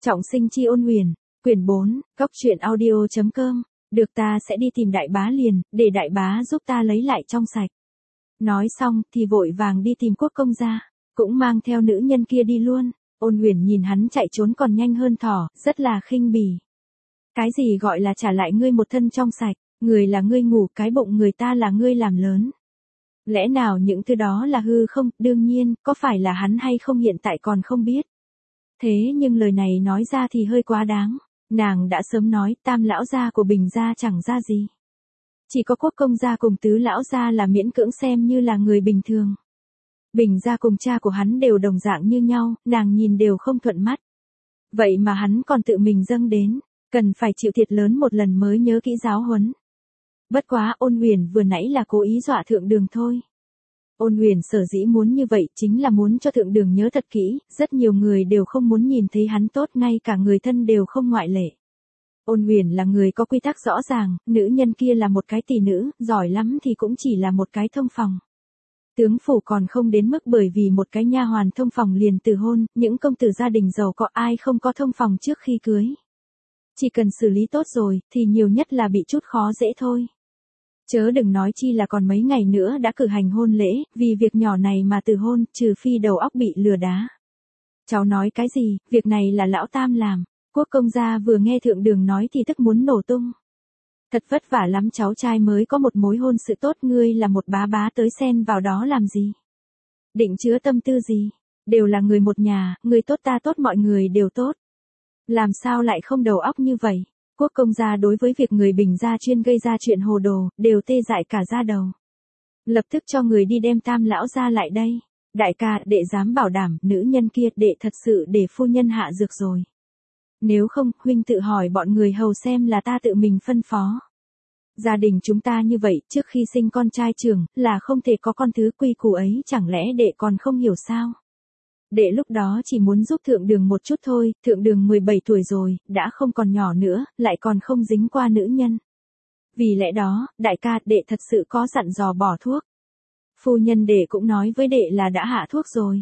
Trọng sinh chi ôn huyền, quyển 4, góc truyện audio.com, được ta sẽ đi tìm đại bá liền, để đại bá giúp ta lấy lại trong sạch. Nói xong thì vội vàng đi tìm quốc công gia, cũng mang theo nữ nhân kia đi luôn. Ôn huyền nhìn hắn chạy trốn còn nhanh hơn thỏ, rất là khinh bỉ. Cái gì gọi là trả lại ngươi một thân trong sạch, người là ngươi ngủ, cái bụng người ta là ngươi làm lớn. Lẽ nào những thứ đó là hư không? Đương nhiên, có phải là hắn hay không hiện tại còn không biết. Thế nhưng lời này nói ra thì hơi quá đáng. Nàng đã sớm nói tam lão gia của Bình gia chẳng ra gì. Chỉ có quốc công gia cùng tứ lão gia là miễn cưỡng xem như là người bình thường. Bình gia cùng cha của hắn đều đồng dạng như nhau, nàng nhìn đều không thuận mắt. Vậy mà hắn còn tự mình dâng đến, cần phải chịu thiệt lớn một lần mới nhớ kỹ giáo huấn. Bất quá ôn huyền vừa nãy là cố ý dọa thượng đường thôi. Ôn huyền sở dĩ muốn như vậy chính là muốn cho thượng đường nhớ thật kỹ, rất nhiều người đều không muốn nhìn thấy hắn tốt, ngay cả người thân đều không ngoại lệ. Ôn huyền là người có quy tắc rõ ràng, nữ nhân kia là một cái tỷ nữ, giỏi lắm thì cũng chỉ là một cái thông phòng. Tướng phủ còn không đến mức bởi vì một cái nha hoàn thông phòng liền từ hôn, những công tử gia đình giàu có ai không có thông phòng trước khi cưới. Chỉ cần xử lý tốt rồi, thì nhiều nhất là bị chút khó dễ thôi. Chớ đừng nói chi là còn mấy ngày nữa đã cử hành hôn lễ, vì việc nhỏ này mà từ hôn, trừ phi đầu óc bị lừa đá. Cháu nói cái gì, việc này là lão tam làm. Quốc công gia vừa nghe thượng đường nói thì tức muốn nổ tung. Thật vất vả lắm cháu trai mới có một mối hôn sự tốt, ngươi là một bá bá tới xen vào đó làm gì? Định chứa tâm tư gì? Đều là người một nhà, người tốt ta tốt mọi người đều tốt. Làm sao lại không đầu óc như vậy? Quốc công gia đối với việc người Bình gia chuyên gây ra chuyện hồ đồ, đều tê dại cả da đầu. Lập tức cho người đi đem tam lão gia lại đây. Đại ca, đệ dám bảo đảm, nữ nhân kia, đệ thật sự để phu nhân hạ dược rồi. Nếu không, huynh tự hỏi bọn người hầu xem là ta tự mình phân phó. Gia đình chúng ta như vậy, trước khi sinh con trai trưởng, là không thể có con thứ quy củ ấy, chẳng lẽ đệ còn không hiểu sao? Đệ lúc đó chỉ muốn giúp thượng đường một chút thôi, thượng đường 17 tuổi rồi, đã không còn nhỏ nữa, lại còn không dính qua nữ nhân. Vì lẽ đó, đại ca, đệ thật sự có dặn dò bỏ thuốc. Phu nhân đệ cũng nói với đệ là đã hạ thuốc rồi.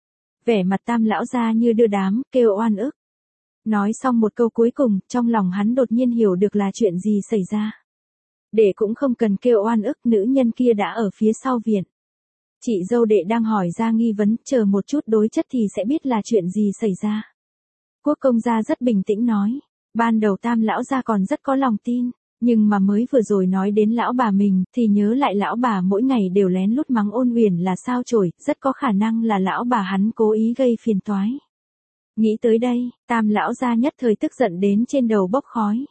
Vẻ mặt tam lão ra như đưa đám, kêu oan ức. Nói xong một câu cuối cùng, trong lòng hắn đột nhiên hiểu được là chuyện gì xảy ra. Đệ cũng không cần kêu oan ức, nữ nhân kia đã ở phía sau viện. Chị dâu đệ đang hỏi ra nghi vấn, chờ một chút đối chất thì sẽ biết là chuyện gì xảy ra. Quốc công gia rất bình tĩnh nói, ban đầu tam lão gia còn rất có lòng tin, nhưng mà mới vừa rồi nói đến lão bà mình, thì nhớ lại lão bà mỗi ngày đều lén lút mắng ôn huyền là sao chổi, rất có khả năng là lão bà hắn cố ý gây phiền toái. Nghĩ tới đây, tam lão gia nhất thời tức giận đến trên đầu bốc khói.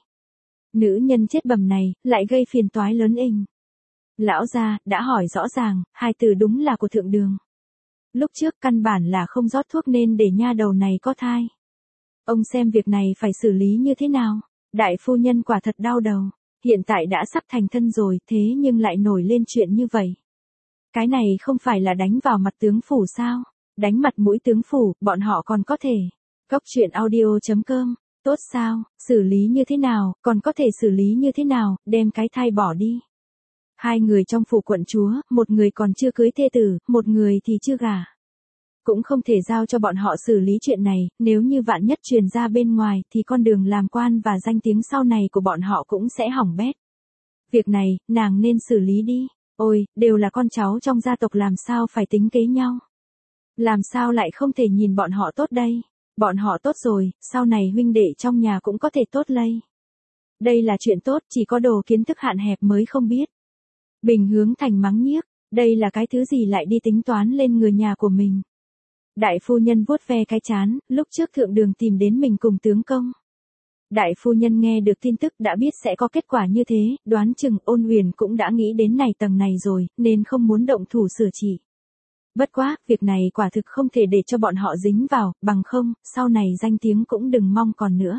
Nữ nhân chết bầm này, lại gây phiền toái lớn ình. Lão gia, đã hỏi rõ ràng, hai từ đúng là của thượng đường. Lúc trước căn bản là không rót thuốc nên để nha đầu này có thai. Ông xem việc này phải xử lý như thế nào? Đại phu nhân quả thật đau đầu. Hiện tại đã sắp thành thân rồi, thế nhưng lại nổi lên chuyện như vậy. Cái này không phải là đánh vào mặt tướng phủ sao? Đánh mặt mũi tướng phủ, bọn họ còn có thể. Góc truyện audio.com, tốt sao, xử lý như thế nào, còn có thể xử lý như thế nào, đem cái thai bỏ đi. Hai người trong phủ quận chúa, một người còn chưa cưới thê tử, một người thì chưa gả. Cũng không thể giao cho bọn họ xử lý chuyện này, nếu như vạn nhất truyền ra bên ngoài thì con đường làm quan và danh tiếng sau này của bọn họ cũng sẽ hỏng bét. Việc này, nàng nên xử lý đi. Ôi, đều là con cháu trong gia tộc làm sao phải tính kế nhau. Làm sao lại không thể nhìn bọn họ tốt đây. Bọn họ tốt rồi, sau này huynh đệ trong nhà cũng có thể tốt lây. Đây là chuyện tốt, chỉ có đồ kiến thức hạn hẹp mới không biết. Bình hướng thành mắng nhiếc, đây là cái thứ gì lại đi tính toán lên người nhà của mình. Đại phu nhân vuốt ve cái chán, lúc trước thượng đường tìm đến mình cùng tướng công. Đại phu nhân nghe được tin tức đã biết sẽ có kết quả như thế, đoán chừng ôn huyền cũng đã nghĩ đến này tầng này rồi, nên không muốn động thủ sửa chỉ. Bất quá, việc này quả thực không thể để cho bọn họ dính vào, bằng không, sau này danh tiếng cũng đừng mong còn nữa.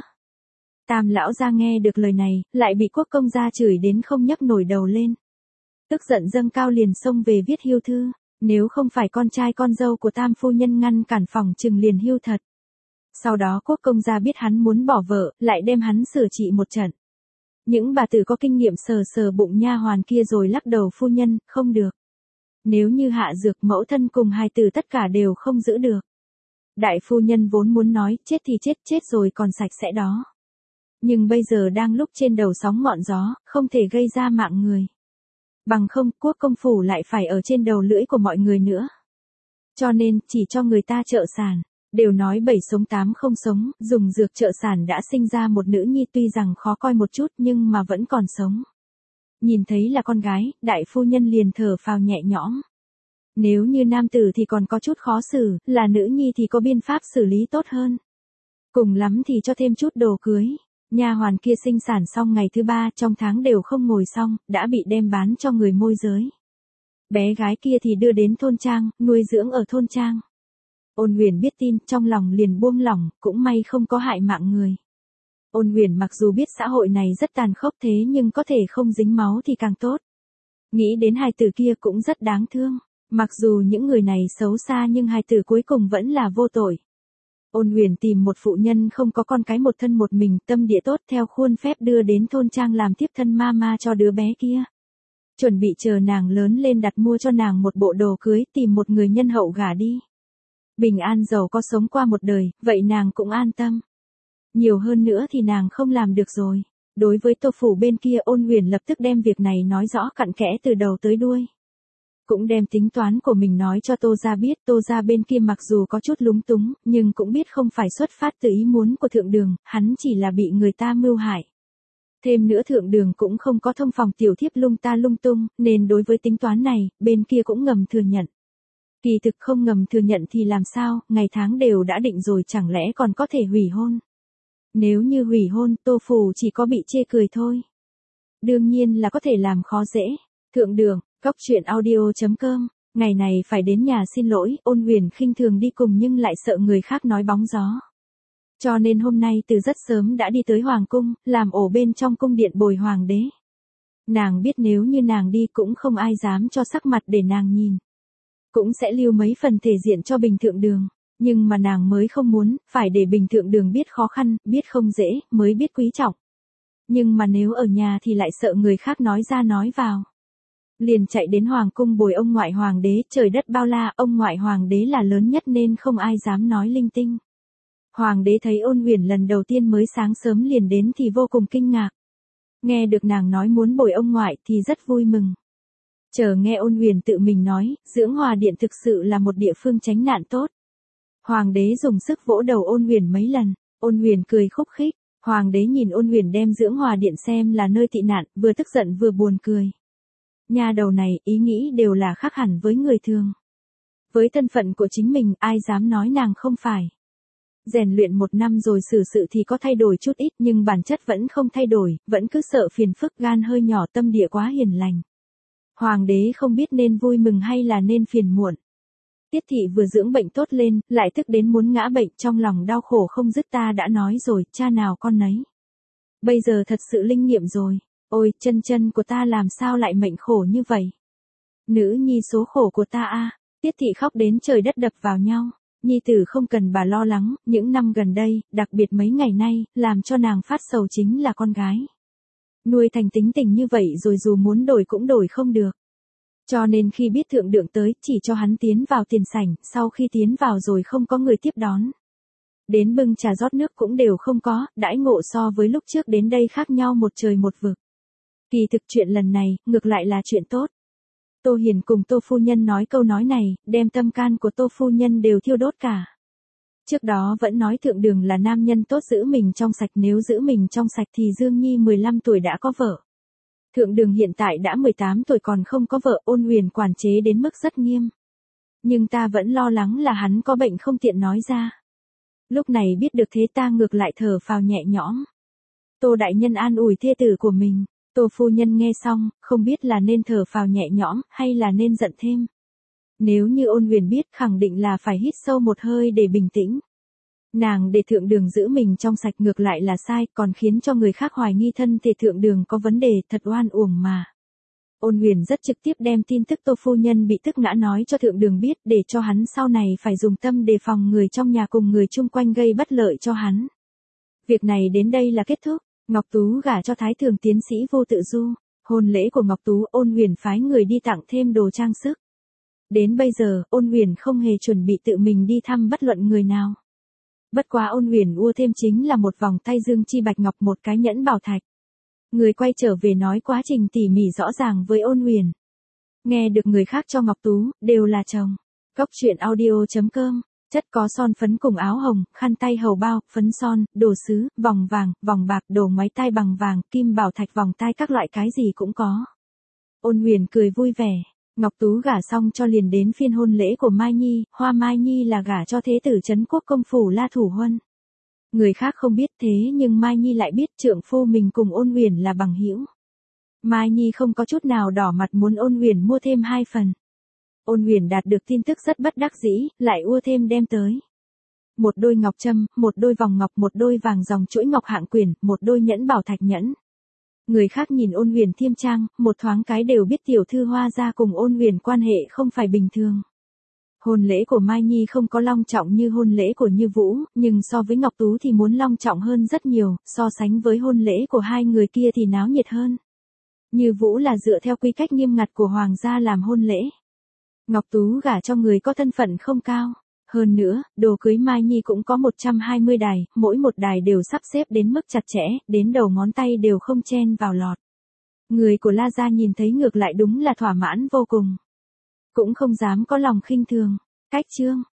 Tam lão gia nghe được lời này, lại bị quốc công gia chửi đến không nhấc nổi đầu lên. Tức giận dâng cao liền xông về viết hiêu thư, nếu không phải con trai con dâu của tam phu nhân ngăn cản phòng chừng liền hiêu thật. Sau đó quốc công gia biết hắn muốn bỏ vợ, lại đem hắn sửa trị một trận. Những bà tử có kinh nghiệm sờ sờ bụng nha hoàn kia rồi lắc đầu, phu nhân, không được. Nếu như hạ dược mẫu thân cùng hai tử tất cả đều không giữ được. Đại phu nhân vốn muốn nói, chết thì chết rồi còn sạch sẽ đó. Nhưng bây giờ đang lúc trên đầu sóng ngọn gió, không thể gây ra mạng người. Bằng không, quốc công phủ lại phải ở trên đầu lưỡi của mọi người nữa. Cho nên, chỉ cho người ta trợ sản. Đều nói 7 sống 8 không sống, dùng dược trợ sản đã sinh ra một nữ nhi tuy rằng khó coi một chút nhưng mà vẫn còn sống. Nhìn thấy là con gái, đại phu nhân liền thở phào nhẹ nhõm. Nếu như nam tử thì còn có chút khó xử, là nữ nhi thì có biện pháp xử lý tốt hơn. Cùng lắm thì cho thêm chút đồ cưới. Nha hoàn kia sinh sản xong ngày thứ 3 trong tháng đều không ngồi xong, đã bị đem bán cho người môi giới. Bé gái kia thì đưa đến thôn trang, nuôi dưỡng ở thôn trang. Ôn Huyền biết tin, trong lòng liền buông lỏng, cũng may không có hại mạng người. Ôn Huyền mặc dù biết xã hội này rất tàn khốc thế nhưng có thể không dính máu thì càng tốt. Nghĩ đến hài tử kia cũng rất đáng thương. Mặc dù những người này xấu xa nhưng hài tử cuối cùng vẫn là vô tội. Ôn Huyền tìm một phụ nhân không có con cái một thân một mình, tâm địa tốt theo khuôn phép đưa đến thôn trang làm tiếp thân mama cho đứa bé kia. Chuẩn bị chờ nàng lớn lên đặt mua cho nàng một bộ đồ cưới, tìm một người nhân hậu gả đi. Bình an giàu có sống qua một đời, vậy nàng cũng an tâm. Nhiều hơn nữa thì nàng không làm được rồi. Đối với Tô phủ bên kia, Ôn Huyền lập tức đem việc này nói rõ cặn kẽ từ đầu tới đuôi. Cũng đem tính toán của mình nói cho Tô gia biết. Tô gia bên kia mặc dù có chút lúng túng, nhưng cũng biết không phải xuất phát từ ý muốn của thượng đường, hắn chỉ là bị người ta mưu hại. Thêm nữa thượng đường cũng không có thông phòng tiểu thiếp lung ta lung tung, nên đối với tính toán này, bên kia cũng ngầm thừa nhận. Kỳ thực không ngầm thừa nhận thì làm sao, ngày tháng đều đã định rồi chẳng lẽ còn có thể hủy hôn. Nếu như hủy hôn, Tô phủ chỉ có bị chê cười thôi. Đương nhiên là có thể làm khó dễ. Thượng đường, Góc Chuyện Audio.com, ngày này phải đến nhà xin lỗi, Ôn Huyền khinh thường đi cùng nhưng lại sợ người khác nói bóng gió. Cho nên hôm nay từ rất sớm đã đi tới Hoàng cung, làm ổ bên trong cung điện bồi Hoàng đế. Nàng biết nếu như nàng đi cũng không ai dám cho sắc mặt để nàng nhìn. Cũng sẽ lưu mấy phần thể diện cho Bình Thượng Đường. Nhưng mà nàng mới không muốn, phải để Bình Thượng Đường biết khó khăn, biết không dễ, mới biết quý trọng. Nhưng mà nếu ở nhà thì lại sợ người khác nói ra nói vào. Liền chạy đến Hoàng cung bồi ông ngoại Hoàng đế, trời đất bao la, ông ngoại Hoàng đế là lớn nhất nên không ai dám nói linh tinh. Hoàng đế thấy Ôn Huyền lần đầu tiên mới sáng sớm liền đến thì vô cùng kinh ngạc. Nghe được nàng nói muốn bồi ông ngoại thì rất vui mừng. Chờ nghe Ôn Huyền tự mình nói, Dưỡng Hòa Điện thực sự là một địa phương tránh nạn tốt. Hoàng đế dùng sức vỗ đầu Ôn Huyền mấy lần, Ôn Huyền cười khúc khích. Hoàng đế nhìn Ôn Huyền đem Dưỡng Hòa Điện xem là nơi tị nạn, vừa tức giận vừa buồn cười. Nhà đầu này, ý nghĩ đều là khác hẳn với người thường. Với thân phận của chính mình, ai dám nói nàng không phải. Rèn luyện 1 năm rồi xử sự thì có thay đổi chút ít nhưng bản chất vẫn không thay đổi, vẫn cứ sợ phiền phức, gan hơi nhỏ, tâm địa quá hiền lành. Hoàng đế không biết nên vui mừng hay là nên phiền muộn. Tiết thị vừa dưỡng bệnh tốt lên, lại tức đến muốn ngã bệnh, trong lòng đau khổ không dứt. Ta đã nói rồi, cha nào con nấy. Bây giờ thật sự linh nghiệm rồi. Ôi, chân của ta làm sao lại mệnh khổ như vậy? Nữ nhi số khổ của ta a. Tiết thị khóc đến trời đất đập vào nhau. Nhi tử không cần bà lo lắng, những năm gần đây, đặc biệt mấy ngày nay, làm cho nàng phát sầu chính là con gái. Nuôi thành tính tình như vậy rồi dù muốn đổi cũng đổi không được. Cho nên khi biết thượng đường tới, chỉ cho hắn tiến vào tiền sảnh, sau khi tiến vào rồi không có người tiếp đón. Đến bưng trà rót nước cũng đều không có, đãi ngộ so với lúc trước đến đây khác nhau một trời một vực. Kỳ thực chuyện lần này, ngược lại là chuyện tốt. Tô Hiền cùng Tô phu nhân nói câu nói này, đem tâm can của Tô phu nhân đều thiêu đốt cả. Trước đó vẫn nói thượng đường là nam nhân tốt giữ mình trong sạch, nếu giữ mình trong sạch thì Dương Nhi 15 tuổi đã có vợ. Thượng đường hiện tại đã 18 tuổi còn không có vợ, Ôn Huyền quản chế đến mức rất nghiêm. Nhưng ta vẫn lo lắng là hắn có bệnh không tiện nói ra. Lúc này biết được thế ta ngược lại thở phào nhẹ nhõm. Tô đại nhân an ủi thê tử của mình. Tô phu nhân nghe xong, không biết là nên thở phào nhẹ nhõm, hay là nên giận thêm. Nếu như Ôn Huyền biết khẳng định là phải hít sâu một hơi để bình tĩnh. Nàng để thượng đường giữ mình trong sạch ngược lại là sai, còn khiến cho người khác hoài nghi thân thể thượng đường có vấn đề, thật oan uổng mà. Ôn Huyền rất trực tiếp đem tin tức Tô phu nhân bị tức ngã nói cho thượng đường biết để cho hắn sau này phải dùng tâm đề phòng người trong nhà cùng người chung quanh gây bất lợi cho hắn. Việc này đến đây là kết thúc. Ngọc Tú gả cho Thái Thường tiến sĩ Vô Tự Du. Hôn lễ của Ngọc Tú, Ôn Huyền phái người đi tặng thêm đồ trang sức. Đến bây giờ, Ôn Huyền không hề chuẩn bị tự mình đi thăm bất luận người nào. Bất quá Ôn Huyền ua thêm chính là một vòng tay dương chi bạch ngọc, một cái nhẫn bảo thạch. Người quay trở về nói quá trình tỉ mỉ rõ ràng với Ôn Huyền. Nghe được người khác cho Ngọc Tú, đều là chồng. Cốc truyện audio.com, chất có son phấn cùng áo hồng, khăn tay hầu bao, phấn son, đồ sứ, vòng vàng, vòng bạc, đồ ngoáy tai bằng vàng, kim bảo thạch, vòng tai, các loại cái gì cũng có. Ôn Huyền cười vui vẻ. Ngọc Tú gả xong cho liền đến phiên hôn lễ của Mai Nhi, Hoa Mai Nhi là gả cho thế tử Trấn Quốc công phủ La Thủ Huân. Người khác không biết thế nhưng Mai Nhi lại biết trượng phu mình cùng Ôn Huyền là bằng hữu. Mai Nhi không có chút nào đỏ mặt muốn Ôn Huyền mua thêm 2 phần. Ôn Huyền đạt được tin tức rất bất đắc dĩ, lại ua thêm đem tới. Một đôi ngọc trâm, một đôi vòng ngọc, một đôi vàng dòng chuỗi ngọc hạng quyển, một đôi nhẫn bảo thạch nhẫn. Người khác nhìn Ôn Huyền thiêm trang, một thoáng cái đều biết tiểu thư Hoa gia cùng Ôn Huyền quan hệ không phải bình thường. Hôn lễ của Mai Nhi không có long trọng như hôn lễ của Như Vũ, nhưng so với Ngọc Tú thì muốn long trọng hơn rất nhiều, so sánh với hôn lễ của hai người kia thì náo nhiệt hơn. Như Vũ là dựa theo quy cách nghiêm ngặt của hoàng gia làm hôn lễ. Ngọc Tú gả cho người có thân phận không cao. Hơn nữa, đồ cưới Mai Nhi cũng có 120 đài, mỗi một đài đều sắp xếp đến mức chặt chẽ, đến đầu ngón tay đều không chen vào lọt. Người của La gia nhìn thấy ngược lại đúng là thỏa mãn vô cùng. Cũng không dám có lòng khinh thường. Cách chương